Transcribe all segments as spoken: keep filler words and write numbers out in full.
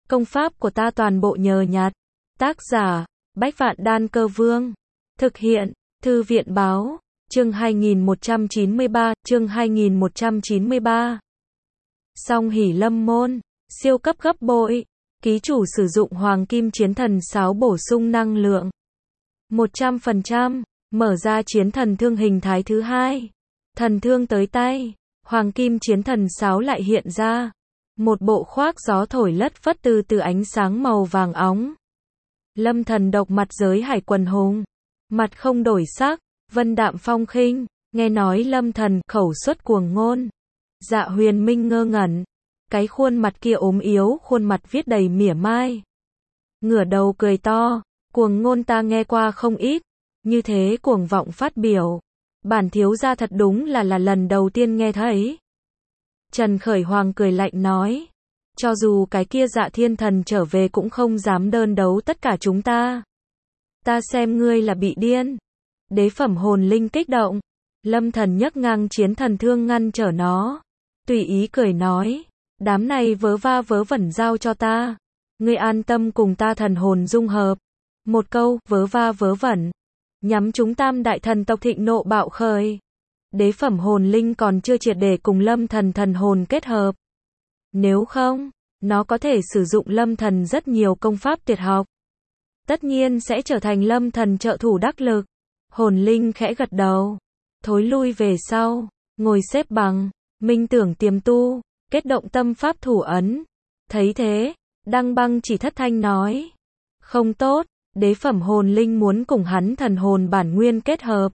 Công pháp của ta toàn bộ nhờ nhặt. Tác giả, Bách Vạn Đan Cơ Vương. Thực hiện, Thư viện Báo. Chương hai nghìn một trăm chín mươi ba, chương hai nghìn một trăm chín mươi ba. Song hỷ lâm môn, siêu cấp gấp bội. Ký chủ sử dụng Hoàng Kim Chiến Thần Sáo bổ sung năng lượng một trăm phần trăm, mở ra Chiến Thần Thương hình thái thứ hai. Thần thương tới tay, Hoàng Kim Chiến Thần Sáo lại hiện ra. Một bộ khoác gió thổi lất phất từ từ ánh sáng màu vàng óng. Lâm Thần độc mặt giới hải quần hùng, mặt không đổi sắc, vân đạm phong khinh, nghe nói Lâm Thần khẩu xuất cuồng ngôn. Dạ Huyền Minh ngơ ngẩn, cái khuôn mặt kia ốm yếu, khuôn mặt viết đầy mỉa mai. Ngửa đầu cười to, cuồng ngôn ta nghe qua không ít, như thế cuồng vọng phát biểu, bản thiếu gia thật đúng là là lần đầu tiên nghe thấy. Trần Khởi Hoàng cười lạnh nói, cho dù cái kia Dạ Thiên Thần trở về cũng không dám đơn đấu tất cả chúng ta. Ta xem ngươi là bị điên. Đế phẩm hồn linh kích động, Lâm Thần nhấc ngang Chiến Thần Thương ngăn trở nó, tùy ý cười nói, đám này vớ va vớ vẩn giao cho ta, ngươi an tâm cùng ta thần hồn dung hợp. Một câu, vớ va vớ vẩn, nhắm chúng Tam đại thần tộc thịnh nộ bạo khởi. Đế phẩm hồn linh còn chưa triệt để cùng Lâm Thần thần hồn kết hợp. Nếu không, nó có thể sử dụng Lâm Thần rất nhiều công pháp tuyệt học. Tất nhiên sẽ trở thành Lâm Thần trợ thủ đắc lực. Hồn linh khẽ gật đầu, thối lui về sau, ngồi xếp bằng, minh tưởng tiềm tu, kết động tâm pháp thủ ấn. Thấy thế, Đăng Băng chỉ thất thanh nói, không tốt, đế phẩm hồn linh muốn cùng hắn thần hồn bản nguyên kết hợp.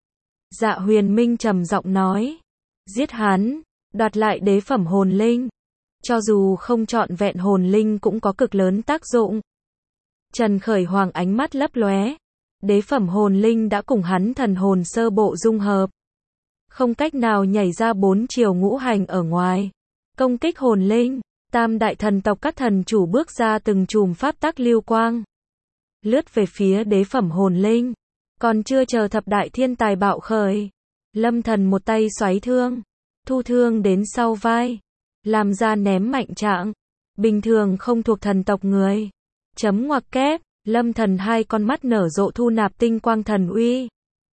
Dạ Huyền Minh trầm giọng nói, giết hắn, đoạt lại đế phẩm hồn linh. Cho dù không trọn vẹn hồn linh cũng có cực lớn tác dụng. Trần Khởi Hoàng ánh mắt lấp lóe, đế phẩm hồn linh đã cùng hắn thần hồn sơ bộ dung hợp, không cách nào nhảy ra bốn chiều ngũ hành ở ngoài. Công kích hồn linh, Tam đại thần tộc các thần chủ bước ra từng chùm pháp tắc lưu quang, lướt về phía đế phẩm hồn linh. Còn chưa chờ thập đại thiên tài bạo khởi, Lâm Thần một tay xoáy thương, thu thương đến sau vai, làm ra ném mạnh trạng, bình thường không thuộc thần tộc người. Chấm ngoặc kép, Lâm Thần hai con mắt nở rộ thu nạp tinh quang thần uy.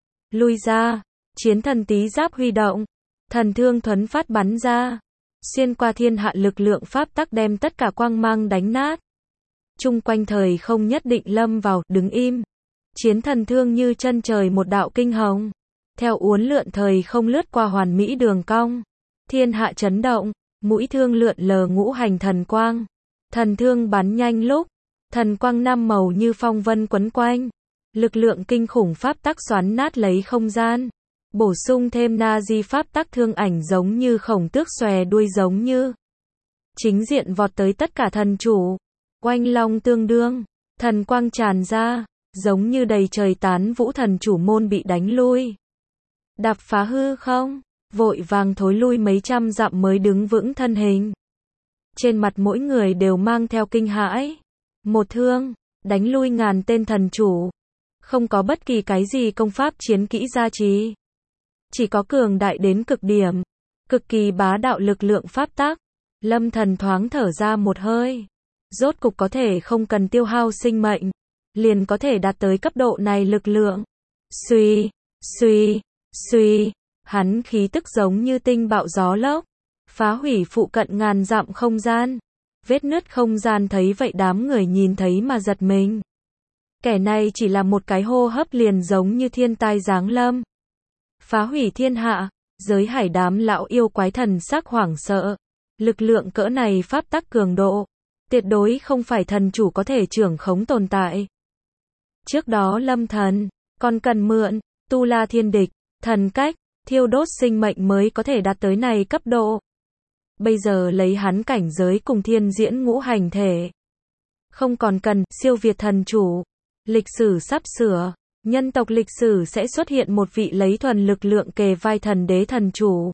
Lui ra, Chiến Thần Tý Giáp huy động, thần thương thuấn phát bắn ra, xuyên qua thiên hạ lực lượng pháp tắc đem tất cả quang mang đánh nát. Chung quanh thời không nhất định lâm vào đứng im. Chiến Thần Thương như chân trời một đạo kinh hồng, theo uốn lượn thời không lướt qua hoàn mỹ đường cong. Thiên hạ chấn động, mũi thương lượn lờ ngũ hành thần quang. Thần thương bắn nhanh lúc, thần quang năm màu như phong vân quấn quanh. Lực lượng kinh khủng pháp tắc xoắn nát lấy không gian. Bổ sung thêm na di pháp tắc thương ảnh giống như khổng tước xòe đuôi giống như. Chính diện vọt tới tất cả thần chủ. Oanh long tương đương, thần quang tràn ra, giống như đầy trời tán vũ thần chủ môn bị đánh lui. Đạp phá hư không, vội vàng thối lui mấy trăm dặm mới đứng vững thân hình. Trên mặt mỗi người đều mang theo kinh hãi. Một thương, đánh lui ngàn tên thần chủ. Không có bất kỳ cái gì công pháp chiến kỹ gia trì. Chỉ có cường đại đến cực điểm, cực kỳ bá đạo lực lượng pháp tắc. Lâm Thần thoáng thở ra một hơi. Rốt cục có thể không cần tiêu hao sinh mệnh, liền có thể đạt tới cấp độ này lực lượng. Suy, suy, suy, hắn khí tức giống như tinh bạo gió lốc, phá hủy phụ cận ngàn dặm không gian. Vết nứt không gian thấy vậy đám người nhìn thấy mà giật mình. Kẻ này chỉ là một cái hô hấp liền giống như thiên tai giáng lâm. Phá hủy thiên hạ, giới hải đám lão yêu quái thần sắc hoảng sợ. Lực lượng cỡ này pháp tắc cường độ, tuyệt đối không phải thần chủ có thể trưởng khống tồn tại. Trước đó Lâm Thần còn cần mượn tu la thiên địch, thần cách, thiêu đốt sinh mệnh mới có thể đạt tới này cấp độ. Bây giờ lấy hắn cảnh giới cùng thiên diễn ngũ hành thể, không còn cần siêu việt thần chủ. Lịch sử sắp sửa, nhân tộc lịch sử sẽ xuất hiện một vị lấy thuần lực lượng kề vai thần đế thần chủ.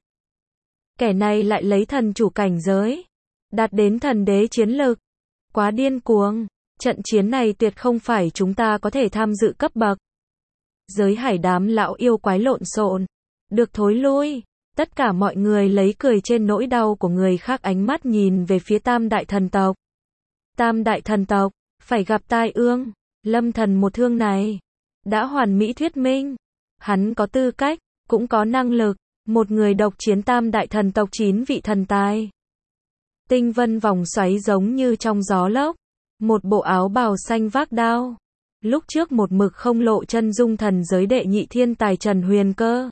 Kẻ này lại lấy thần chủ cảnh giới, đạt đến thần đế chiến lực. Quá điên cuồng, trận chiến này tuyệt không phải chúng ta có thể tham dự cấp bậc. Giới hải đám lão yêu quái lộn xộn, được thối lui. Tất cả mọi người lấy cười trên nỗi đau của người khác ánh mắt nhìn về phía Tam đại thần tộc. Tam đại thần tộc, phải gặp tai ương. Lâm Thần một thương này, đã hoàn mỹ thuyết minh. Hắn có tư cách, cũng có năng lực, một người độc chiến tam đại thần tộc chín vị thần tài. Tinh vân vòng xoáy giống như trong gió lốc. Một bộ áo bào xanh vác đao. Lúc trước một mực không lộ chân dung thần giới đệ nhị thiên tài Trần Huyền Cơ.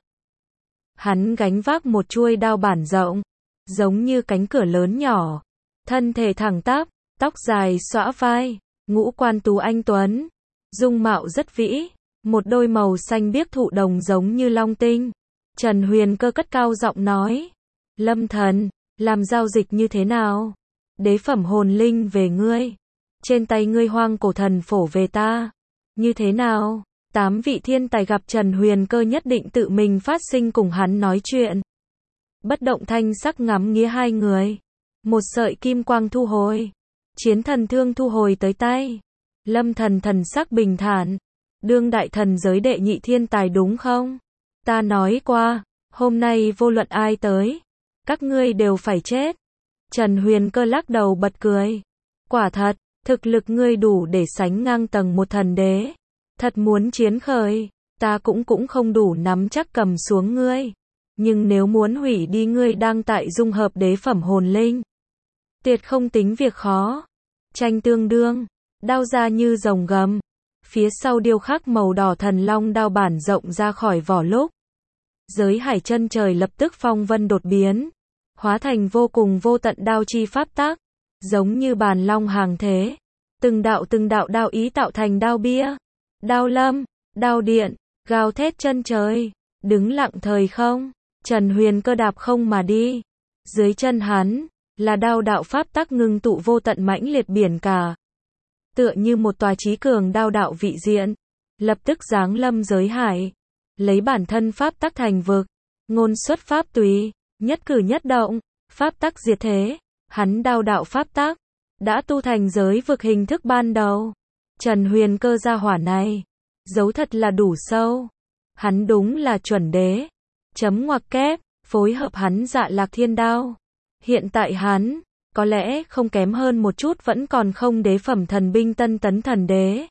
Hắn gánh vác một chuôi đao bản rộng, giống như cánh cửa lớn nhỏ. Thân thể thẳng tắp, tóc dài xõa vai, ngũ quan tú anh tuấn. Dung mạo rất vĩ, một đôi màu xanh biếc thụ đồng giống như long tinh. Trần Huyền Cơ cất cao giọng nói. Lâm Thần, làm giao dịch như thế nào? Đế phẩm hồn linh về ngươi. Trên tay ngươi hoang cổ thần phổ về ta. Như thế nào? Tám vị thiên tài gặp Trần Huyền Cơ nhất định tự mình phát sinh cùng hắn nói chuyện. Bất động thanh sắc ngắm nghía hai người. Một sợi kim quang thu hồi. Chiến thần thương thu hồi tới tay. Lâm Thần thần sắc bình thản. Đương đại thần giới đệ nhị thiên tài đúng không? Ta nói qua, hôm nay vô luận ai tới, các ngươi đều phải chết. Trần Huyền Cơ lắc đầu bật cười. Quả thật, thực lực ngươi đủ để sánh ngang tầng một thần đế. Thật muốn chiến khởi, ta cũng cũng không đủ nắm chắc cầm xuống ngươi. Nhưng nếu muốn hủy đi ngươi đang tại dung hợp đế phẩm hồn linh, tuyệt không tính việc khó. Tranh tương đương, đao ra như rồng gầm. Phía sau điêu khắc màu đỏ thần long đao bản rộng ra khỏi vỏ lúc. Giới hải chân trời lập tức phong vân đột biến. Hóa thành vô cùng vô tận đao chi pháp tác. Giống như bàn long hàng thế. Từng đạo từng đạo đao ý tạo thành đao bia. Đao lâm, đao điện, gào thét chân trời. Đứng lặng thời không. Trần Huyền Cơ đạp không mà đi. Dưới chân hắn, là đao đạo pháp tắc ngưng tụ vô tận mãnh liệt biển cả. Tựa như một tòa chí cường đao đạo vị diện. Lập tức giáng lâm giới hải. Lấy bản thân pháp tắc thành vực. Ngôn xuất pháp tùy. Nhất cử nhất động. Pháp tắc diệt thế. Hắn đao đạo pháp tắc. Đã tu thành giới vực hình thức ban đầu. Trần Huyền Cơ gia hỏa này. Dấu thật là đủ sâu. Hắn đúng là chuẩn đế. Chấm ngoặc kép. Phối hợp hắn dạ lạc thiên đao. Hiện tại hắn, có lẽ không kém hơn một chút vẫn còn không đế phẩm thần binh tân tấn thần đế.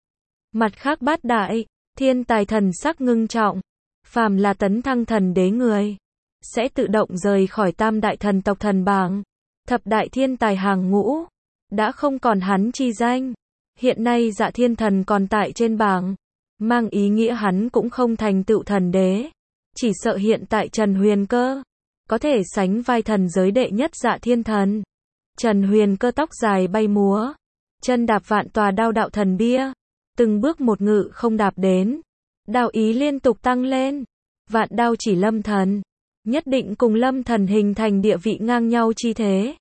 Mặt khác bát đại, thiên tài thần sắc ngưng trọng. Phàm là tấn thăng thần đế người, sẽ tự động rời khỏi tam đại thần tộc thần bảng. Thập đại thiên tài hàng ngũ, đã không còn hắn chi danh. Hiện nay Dạ Thiên Thần còn tại trên bảng, mang ý nghĩa hắn cũng không thành tựu thần đế. Chỉ sợ hiện tại Trần Huyền Cơ có thể sánh vai thần giới đệ nhất Dạ Thiên Thần. Trần Huyền Cơ tóc dài bay múa, chân đạp vạn tòa đao đạo thần bia, từng bước một ngự không đạp đến. Đao ý liên tục tăng lên. Vạn đao chỉ Lâm Thần, nhất định cùng Lâm Thần hình thành địa vị ngang nhau chi thế.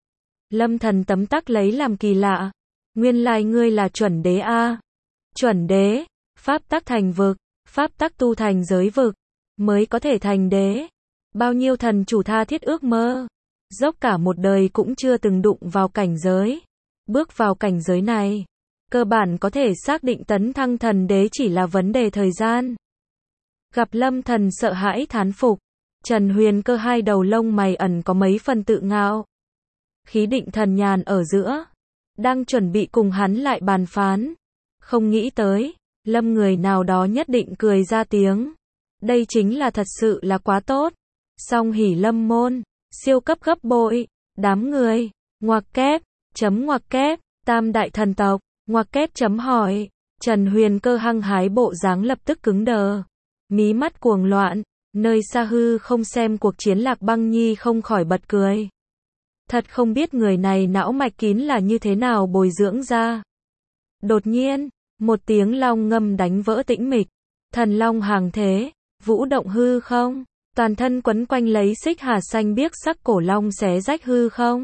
Lâm Thần tấm tắc lấy làm kỳ lạ. Nguyên lai ngươi là chuẩn đế a. Chuẩn đế, pháp tắc thành vực, pháp tắc tu thành giới vực, mới có thể thành đế. Bao nhiêu thần chủ tha thiết ước mơ, dốc cả một đời cũng chưa từng đụng vào cảnh giới. Bước vào cảnh giới này, cơ bản có thể xác định tấn thăng thần đế chỉ là vấn đề thời gian. Gặp Lâm Thần sợ hãi thán phục, Trần Huyền Cơ hai đầu lông mày ẩn có mấy phần tự ngạo. Khí định thần nhàn ở giữa, đang chuẩn bị cùng hắn lại bàn phán. Không nghĩ tới, Lâm người nào đó nhất định cười ra tiếng. Đây chính là thật sự là quá tốt. Song hỉ Lâm môn, siêu cấp gấp bội, đám người, ngoặc kép, chấm ngoặc kép, tam đại thần tộc, ngoặc kép chấm hỏi. Trần Huyền Cơ hăng hái bộ dáng lập tức cứng đờ. Mí mắt cuồng loạn, nơi xa hư không xem cuộc chiến Lạc Băng Nhi không khỏi bật cười. Thật không biết người này não mạch kín là như thế nào bồi dưỡng ra. Đột nhiên, một tiếng long ngâm đánh vỡ tĩnh mịch. Thần long hàng thế, vũ động hư không, toàn thân quấn quanh lấy xích hà xanh biếc sắc cổ long xé rách hư không.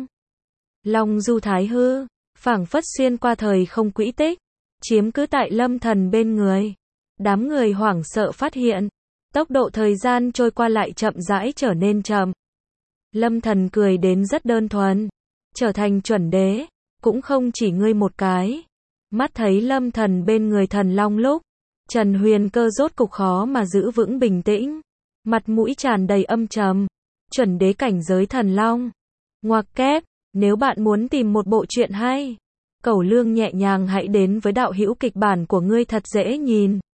Long du thái hư, phảng phất xuyên qua thời không quỹ tích, chiếm cứ tại Lâm Thần bên người. Đám người hoảng sợ phát hiện, tốc độ thời gian trôi qua lại chậm rãi trở nên chậm. Lâm Thần cười đến rất đơn thuần, trở thành chuẩn đế, cũng không chỉ ngươi một cái. Mắt thấy Lâm Thần bên người thần long lúc, Trần Huyền Cơ rốt cục khó mà giữ vững bình tĩnh, mặt mũi tràn đầy âm trầm. Chuẩn đế cảnh giới thần long. Ngoặc kép, nếu bạn muốn tìm một bộ truyện hay Cẩu Lương nhẹ nhàng hãy đến với đạo hữu kịch bản của ngươi thật dễ nhìn.